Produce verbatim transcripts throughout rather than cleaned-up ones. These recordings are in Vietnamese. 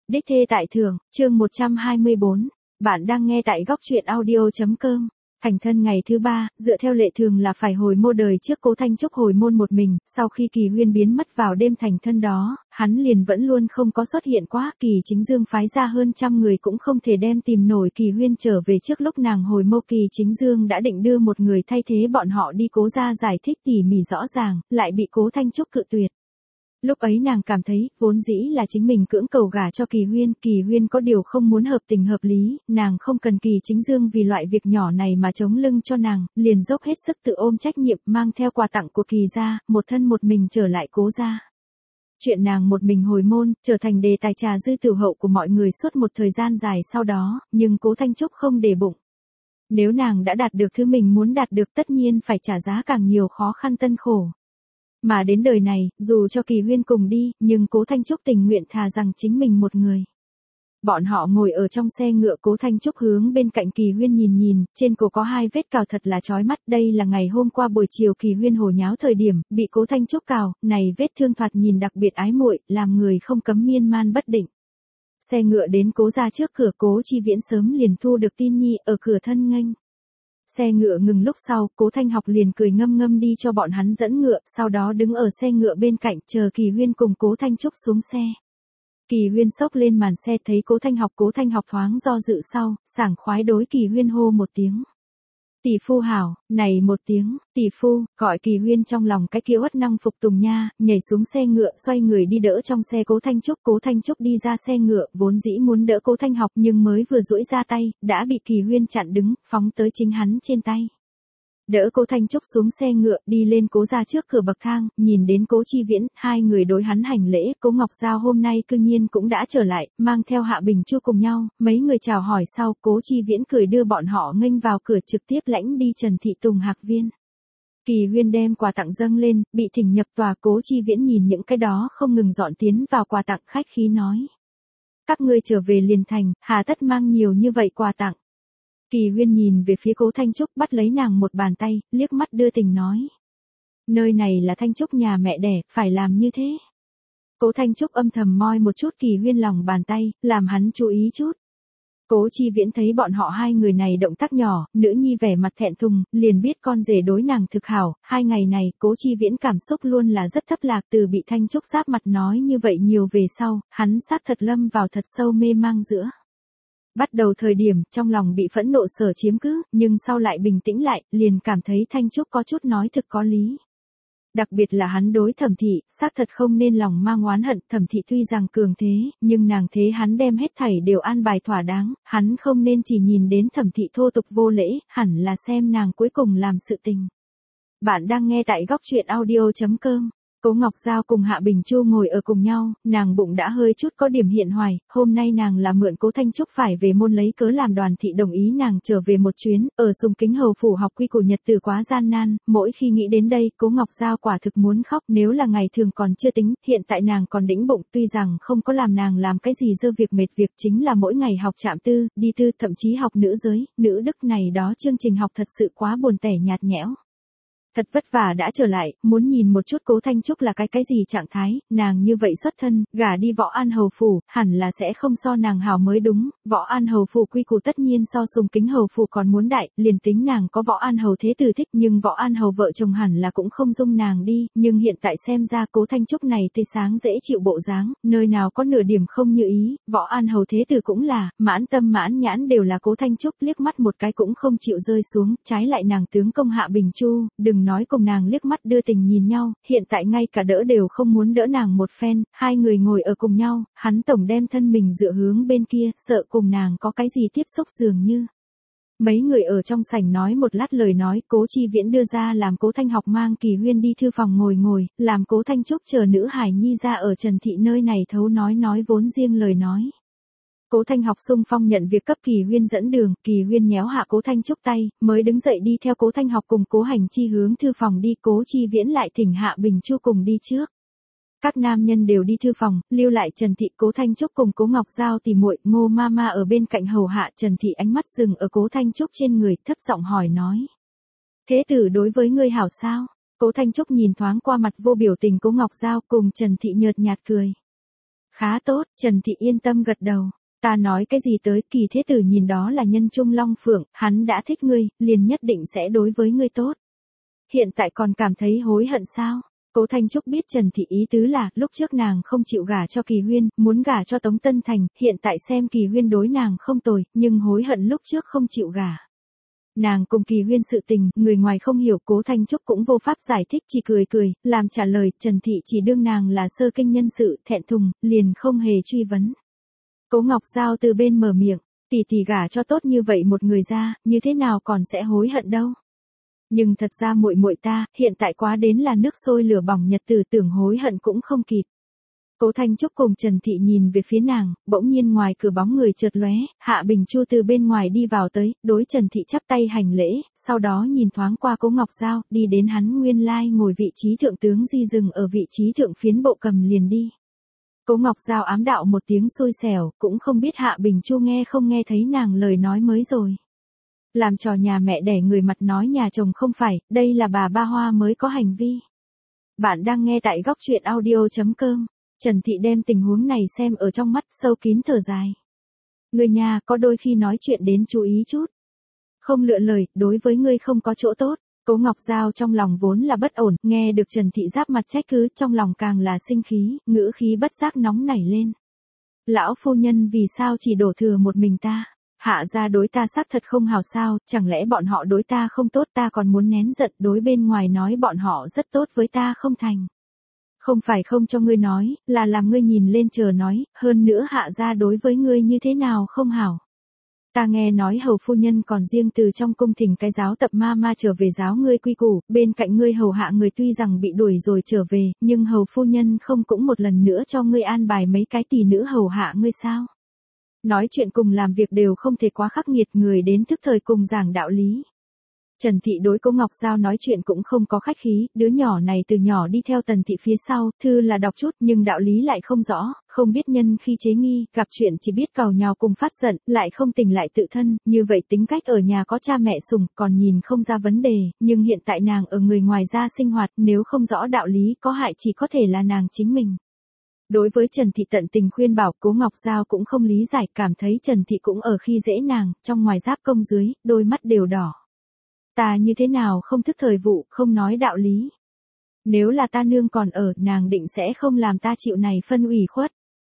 Đích thê tại thưởng, chương một trăm hai mươi bốn. Bạn đang nghe tại góc truyện audio.com. Thành thân ngày thứ ba, dựa theo lệ thường là phải hồi môn đời trước Cố Thanh Trúc hồi môn một mình, sau khi Kỳ Huyên biến mất vào đêm thành thân đó, hắn liền vẫn luôn không có xuất hiện quá, Kỳ Chính Dương phái ra hơn trăm người cũng không thể đem tìm nổi Kỳ Huyên trở về trước lúc nàng hồi môn. Kỳ Chính Dương đã định đưa một người thay thế bọn họ đi Cố gia giải thích tỉ mỉ rõ ràng, lại bị Cố Thanh Trúc cự tuyệt. Lúc ấy nàng cảm thấy, vốn dĩ là chính mình cưỡng cầu gả cho Kỳ Huyên, Kỳ Huyên có điều không muốn hợp tình hợp lý, nàng không cần Kỳ Chính Dương vì loại việc nhỏ này mà chống lưng cho nàng, liền dốc hết sức tự ôm trách nhiệm, mang theo quà tặng của Kỳ gia, một thân một mình trở lại Cố gia. Chuyện nàng một mình hồi môn, trở thành đề tài trà dư tiểu hậu của mọi người suốt một thời gian dài sau đó, nhưng Cố Thanh Trúc không để bụng. Nếu nàng đã đạt được thứ mình muốn đạt được tất nhiên phải trả giá càng nhiều khó khăn tân khổ. Mà đến đời này, dù cho Kỳ Huyên cùng đi, nhưng Cố Thanh Trúc tình nguyện thà rằng chính mình một người. Bọn họ ngồi ở trong xe ngựa, Cố Thanh Trúc hướng bên cạnh Kỳ Huyên nhìn nhìn, trên cổ có hai vết cào thật là chói mắt, đây là ngày hôm qua buổi chiều Kỳ Huyên hồ nháo thời điểm, bị Cố Thanh Trúc cào, này vết thương thoạt nhìn đặc biệt ái muội, làm người không cấm miên man bất định. Xe ngựa đến Cố gia trước cửa, Cố Chi Viễn sớm liền thu được tin nhi, ở cửa thân nghênh. Xe ngựa ngừng lúc sau, Cố Thanh Học liền cười ngâm ngâm đi cho bọn hắn dẫn ngựa, sau đó đứng ở xe ngựa bên cạnh chờ Kỳ Huyên cùng Cố Thanh Trúc xuống xe. Kỳ Huyên xốc lên màn xe thấy Cố Thanh Học, Cố Thanh Học thoáng do dự sau, sảng khoái đối Kỳ Huyên hô một tiếng. Tỷ phu hảo, này một tiếng, tỷ phu, gọi Kỳ Huyên trong lòng cái kia uất năng phục tùng nha, nhảy xuống xe ngựa, xoay người đi đỡ trong xe Cố Thanh Trúc. Cố Thanh Trúc đi ra xe ngựa, vốn dĩ muốn đỡ Cố Thanh Học nhưng mới vừa duỗi ra tay, đã bị Kỳ Huyên chặn đứng, phóng tới chính hắn trên tay. Đỡ Cố Thanh Trúc xuống xe ngựa, đi lên Cố gia trước cửa bậc thang, nhìn đến Cố Chi Viễn, hai người đối hắn hành lễ. Cố Ngọc Giao hôm nay cư nhiên cũng đã trở lại, mang theo Hạ Bình Chu cùng nhau, mấy người chào hỏi sau, Cố Chi Viễn cười đưa bọn họ nghênh vào cửa, trực tiếp lãnh đi Trần Thị Tùng Hạc Viên. Kỳ Huyên đem quà tặng dâng lên, bị thỉnh nhập tòa. Cố Chi Viễn nhìn những cái đó không ngừng dọn tiến vào quà tặng, khách khí nói: các ngươi trở về liền thành, hà tất mang nhiều như vậy quà tặng. Kỳ Huyên nhìn về phía Cố Thanh Trúc, bắt lấy nàng một bàn tay, liếc mắt đưa tình nói: nơi này là Thanh Trúc nhà mẹ đẻ, phải làm như thế. Cố Thanh Trúc âm thầm moi một chút Kỳ Huyên lòng bàn tay, làm hắn chú ý chút. Cố Chi Viễn thấy bọn họ hai người này động tác nhỏ, nữ nhi vẻ mặt thẹn thùng, liền biết con rể đối nàng thực hảo. Hai ngày này, Cố Chi Viễn cảm xúc luôn là rất thấp lạc, từ bị Thanh Trúc giáp mặt nói như vậy nhiều về sau, hắn xác thật lâm vào thật sâu mê mang giữa. Bắt đầu thời điểm, trong lòng bị phẫn nộ sở chiếm cứ, nhưng sau lại bình tĩnh lại, liền cảm thấy Thanh Trúc có chút nói thực có lý. Đặc biệt là hắn đối Thẩm Thị, xác thật không nên lòng mang oán hận. Thẩm Thị tuy rằng cường thế, nhưng nàng thế hắn đem hết thảy đều an bài thỏa đáng, hắn không nên chỉ nhìn đến Thẩm Thị thô tục vô lễ, hẳn là xem nàng cuối cùng làm sự tình. Bạn đang nghe tại góc truyện audio.com. Cố Ngọc Giao cùng Hạ Bình Chu ngồi ở cùng nhau, nàng bụng đã hơi chút có điểm hiện hoài, hôm nay nàng là mượn Cố Thanh Trúc phải về môn lấy cớ làm Đoàn Thị đồng ý nàng trở về một chuyến, ở Sùng Kính hầu phủ học quy củ nhật từ quá gian nan, mỗi khi nghĩ đến đây, Cố Ngọc Giao quả thực muốn khóc. Nếu là ngày thường còn chưa tính, hiện tại nàng còn đĩnh bụng, tuy rằng không có làm nàng làm cái gì dơ việc mệt việc, chính là mỗi ngày học trạm tư, đi tư, thậm chí học nữ giới, nữ đức này đó chương trình học thật sự quá buồn tẻ nhạt nhẽo. Thật vất vả đã trở lại, muốn nhìn một chút Cố Thanh Trúc là cái cái gì trạng thái, nàng như vậy xuất thân, gả đi Võ An hầu phủ, hẳn là sẽ không so nàng hảo mới đúng. Võ An hầu phủ quy củ tất nhiên so Sùng Kính hầu phủ còn muốn đại, liền tính nàng có Võ An hầu thế tử thích, nhưng Võ An hầu vợ chồng hẳn là cũng không dung nàng đi, nhưng hiện tại xem ra Cố Thanh Trúc này tươi sáng dễ chịu bộ dáng, nơi nào có nửa điểm không như ý. Võ An hầu thế tử cũng là, mãn tâm mãn nhãn đều là Cố Thanh Trúc, liếc mắt một cái cũng không chịu rơi xuống, trái lại nàng tướng công Hạ Bình Chu, đừng nói cùng nàng liếc mắt đưa tình nhìn nhau, hiện tại ngay cả đỡ đều không muốn đỡ nàng một phen. Hai người ngồi ở cùng nhau, hắn tổng đem thân mình dựa hướng bên kia, sợ cùng nàng có cái gì tiếp xúc dường như. Mấy người ở trong sảnh nói một lát lời nói, Cố Chi Viễn đưa ra làm Cố Thanh Học mang Kỳ Huyên đi thư phòng ngồi ngồi, làm Cố Thanh Trúc chờ nữ hải nhi ra ở Trần Thị nơi này thấu nói nói vốn riêng lời nói. Cố Thanh Học xung phong nhận việc cấp Kỳ Huyên dẫn đường, Kỳ Huyên nhéo hạ Cố Thanh Trúc tay, mới đứng dậy đi theo Cố Thanh Học cùng Cố Hành Chi hướng thư phòng đi. Cố Chi Viễn lại thỉnh Hạ Bình Chu cùng đi trước. Các nam nhân đều đi thư phòng, lưu lại Trần Thị, Cố Thanh Trúc cùng Cố Ngọc Giao tỉ muội. Ngô Mama ở bên cạnh hầu hạ. Trần Thị ánh mắt dừng ở Cố Thanh Trúc trên người, thấp giọng hỏi nói: thế tử đối với ngươi hảo sao? Cố Thanh Trúc nhìn thoáng qua mặt vô biểu tình Cố Ngọc Giao, cùng Trần Thị nhợt nhạt cười. Khá tốt, Trần Thị yên tâm gật đầu. Ta nói cái gì tới, Kỳ Thế Tử nhìn đó là nhân trung long phượng, hắn đã thích ngươi, liền nhất định sẽ đối với ngươi tốt. Hiện tại còn cảm thấy hối hận sao? Cố Thanh Trúc biết Trần Thị ý tứ là, lúc trước nàng không chịu gả cho Kỳ Huyên, muốn gả cho Tống Tân Thành, hiện tại xem Kỳ Huyên đối nàng không tồi, nhưng hối hận lúc trước không chịu gả. Nàng cùng Kỳ Huyên sự tình, người ngoài không hiểu, Cố Thanh Trúc cũng vô pháp giải thích, chỉ cười cười, làm trả lời, Trần Thị chỉ đương nàng là sơ kinh nhân sự, thẹn thùng, liền không hề truy vấn. Cố Ngọc Giao từ bên mở miệng, tỷ tỷ gả cho tốt như vậy một người ra, như thế nào còn sẽ hối hận đâu. Nhưng thật ra muội muội ta, hiện tại quá đến là nước sôi lửa bỏng nhật tử, tưởng hối hận cũng không kịp. Cố Thanh Trúc cùng Trần Thị nhìn về phía nàng, bỗng nhiên ngoài cửa bóng người chợt lóe, Hạ Bình Chu từ bên ngoài đi vào tới, đối Trần Thị chắp tay hành lễ, sau đó nhìn thoáng qua Cố Ngọc Giao, đi đến hắn nguyên lai ngồi vị trí thượng tướng di dừng ở vị trí thượng phiến bộ cầm liền đi. Cố Ngọc Giao ám đạo một tiếng xui xẻo, cũng không biết Hạ Bình Chu nghe không nghe thấy nàng lời nói mới rồi. Làm trò nhà mẹ đẻ người mặt nói nhà chồng không phải, đây là bà Ba Hoa mới có hành vi. Bạn đang nghe tại góc truyện audio chấm com. Trần Thị đem tình huống này xem ở trong mắt, sâu kín thở dài. Người nhà có đôi khi nói chuyện đến chú ý chút. Không lựa lời, đối với ngươi không có chỗ tốt. Cố Ngọc Giao trong lòng vốn là bất ổn, nghe được Trần Thị giáp mặt trách cứ, trong lòng càng là sinh khí, ngữ khí bất giác nóng nảy lên. Lão phu nhân vì sao chỉ đổ thừa một mình ta? Hạ gia đối ta xác thật không hào sao, chẳng lẽ bọn họ đối ta không tốt, ta còn muốn nén giận đối bên ngoài nói bọn họ rất tốt với ta không thành. Không phải không cho ngươi nói, là làm ngươi nhìn lên chờ nói, hơn nữa hạ gia đối với ngươi như thế nào không hảo. Ta nghe nói hầu phu nhân còn riêng từ trong cung thỉnh cái giáo tập ma ma trở về giáo ngươi quy củ, bên cạnh ngươi hầu hạ người tuy rằng bị đuổi rồi trở về, nhưng hầu phu nhân không cũng một lần nữa cho ngươi an bài mấy cái tỷ nữ hầu hạ ngươi sao. Nói chuyện cùng làm việc đều không thể quá khắc nghiệt, người đến thức thời cùng giảng đạo lý. Trần Thị đối Cố Ngọc Giao nói chuyện cũng không có khách khí, đứa nhỏ này từ nhỏ đi theo Tần Thị phía sau, thư là đọc chút nhưng đạo lý lại không rõ, không biết nhân khi chế nghi, gặp chuyện chỉ biết càu nhào cùng phát giận, lại không tình lại tự thân, như vậy tính cách ở nhà có cha mẹ sủng, còn nhìn không ra vấn đề, nhưng hiện tại nàng ở người ngoài ra sinh hoạt, nếu không rõ đạo lý có hại chỉ có thể là nàng chính mình. Đối với Trần Thị tận tình khuyên bảo, Cố Ngọc Giao cũng không lý giải, cảm thấy Trần Thị cũng ở khi dễ nàng, trong ngoài giáp công dưới, đôi mắt đều đỏ. Ta như thế nào không thức thời vụ, không nói đạo lý. Nếu là ta nương còn ở, nàng định sẽ không làm ta chịu này phân ủy khuất.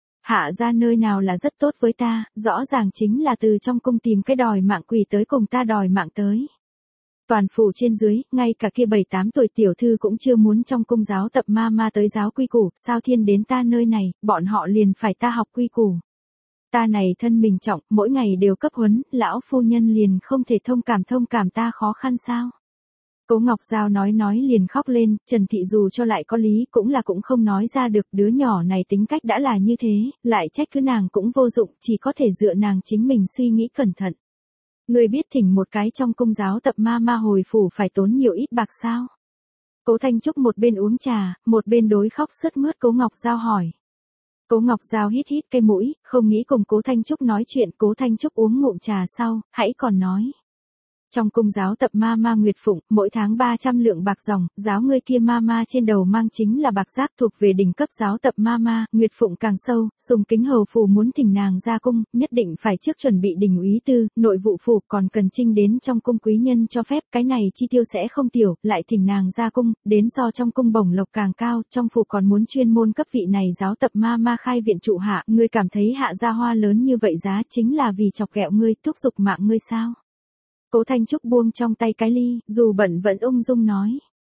Hạ ra nơi nào là rất tốt với ta, rõ ràng chính là từ trong cung tìm cái đòi mạng quỷ tới cùng ta đòi mạng tới. Toàn phủ trên dưới, ngay cả kia bảy tám tuổi tiểu thư cũng chưa muốn trong cung giáo tập ma ma tới giáo quy củ, sao thiên đến ta nơi này, bọn họ liền phải ta học quy củ. Ta này thân mình trọng, mỗi ngày đều cấp huấn, lão phu nhân liền không thể thông cảm thông cảm ta khó khăn sao. Cố Ngọc Giao nói nói liền khóc lên, Trần Thị dù cho lại có lý cũng là cũng không nói ra được, đứa nhỏ này tính cách đã là như thế, lại trách cứ nàng cũng vô dụng, chỉ có thể dựa nàng chính mình suy nghĩ cẩn thận. Người biết thỉnh một cái trong cung giáo tập ma ma hồi phủ phải tốn nhiều ít bạc sao? Cố Thanh Trúc một bên uống trà, một bên đối khóc sướt mướt Cố Ngọc Giao hỏi. Cố Ngọc Giao hít hít cái mũi, không nghĩ cùng Cố Thanh Trúc nói chuyện, Cố Thanh Trúc uống ngụm trà sau, hãy còn nói. Trong cung giáo tập ma ma Nguyệt Phụng, mỗi tháng ba trăm lượng bạc dòng, giáo ngươi kia ma ma trên đầu mang chính là bạc giác thuộc về đỉnh cấp giáo tập ma ma, Nguyệt Phụng càng sâu, sùng kính hầu phủ muốn thỉnh nàng ra cung, nhất định phải trước chuẩn bị đình úy tư, nội vụ phủ còn cần trinh đến trong cung quý nhân cho phép, cái này chi tiêu sẽ không tiểu, lại thỉnh nàng ra cung, đến do trong cung bổng lộc càng cao, trong phủ còn muốn chuyên môn cấp vị này giáo tập ma ma khai viện trụ hạ, ngươi cảm thấy hạ gia hoa lớn như vậy giá chính là vì chọc ghẹo ngươi, thúc giục mạng ngươi sao? Cố Thanh Trúc buông trong tay cái ly, dù bận vẫn ung dung nói.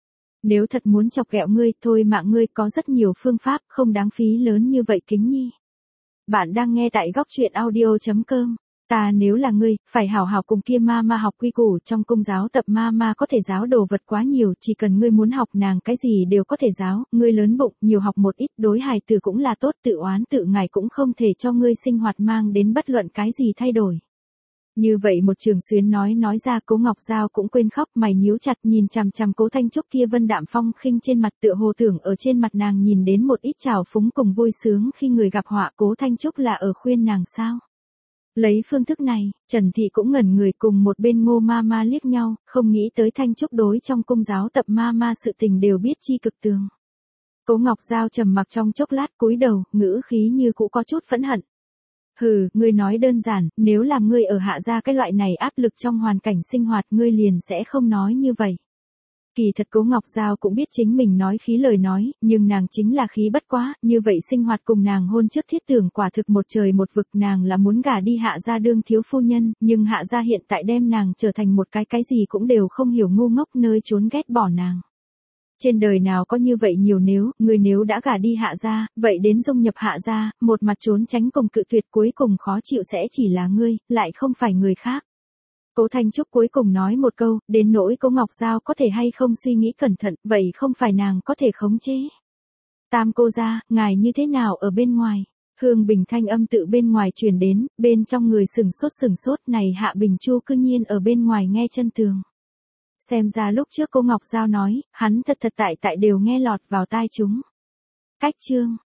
Nếu thật muốn chọc ghẹo ngươi, thôi mạng ngươi có rất nhiều phương pháp, không đáng phí lớn như vậy kính nhi. Bạn đang nghe tại góc truyện audio chấm com. Ta nếu là ngươi, phải hảo hảo cùng kia ma ma học quy củ, trong cung giáo tập ma ma có thể giáo đồ vật quá nhiều, chỉ cần ngươi muốn học nàng cái gì đều có thể giáo, ngươi lớn bụng, nhiều học một ít, đối hài tử cũng là tốt, tự oán tự ngài cũng không thể cho ngươi sinh hoạt mang đến bất luận cái gì thay đổi. Như vậy một trường xuyến nói nói ra, Cố Ngọc Giao cũng quên khóc, mày nhíu chặt nhìn chằm chằm Cố Thanh Trúc kia vân đạm phong khinh trên mặt, tựa hồ tưởng ở trên mặt nàng nhìn đến một ít trào phúng cùng vui sướng khi người gặp họa. Cố Thanh Trúc là ở khuyên nàng sao? Lấy phương thức này, Trần Thị cũng ngẩn người, cùng một bên Ngô ma ma liếc nhau, không nghĩ tới Thanh Trúc đối trong cung giáo tập ma ma sự tình đều biết chi cực tường. Cố Ngọc Giao trầm mặc trong chốc lát cúi đầu, ngữ khí như cũ có chút phẫn hận. Hừ, ngươi nói đơn giản, nếu làm ngươi ở Hạ gia cái loại này áp lực trong hoàn cảnh sinh hoạt ngươi liền sẽ không nói như vậy. Kỳ thật Cố Ngọc Giao cũng biết chính mình nói khí lời nói, nhưng nàng chính là khí bất quá, như vậy sinh hoạt cùng nàng hôn trước thiết tưởng quả thực một trời một vực, nàng là muốn gả đi Hạ gia đương thiếu phu nhân, nhưng Hạ gia hiện tại đem nàng trở thành một cái cái gì cũng đều không hiểu ngu ngốc nơi trốn ghét bỏ nàng. Trên đời nào có như vậy nhiều nếu, người nếu đã gả đi Hạ gia, vậy đến dung nhập Hạ gia, một mặt trốn tránh cùng cự tuyệt cuối cùng khó chịu sẽ chỉ là ngươi, lại không phải người khác. Cố Thanh Trúc cuối cùng nói một câu, đến nỗi Cố Ngọc Giao có thể hay không suy nghĩ cẩn thận, vậy không phải nàng có thể khống chế. Tam cô gia, ngài như thế nào ở bên ngoài? Hương Bình thanh âm tự bên ngoài truyền đến, bên trong người sừng sốt sừng sốt này Hạ Bình Chu cư nhiên ở bên ngoài nghe chân tường. Xem ra lúc trước Cố Ngọc Giao nói, hắn thật thật tại tại đều nghe lọt vào tai chúng. Cách chương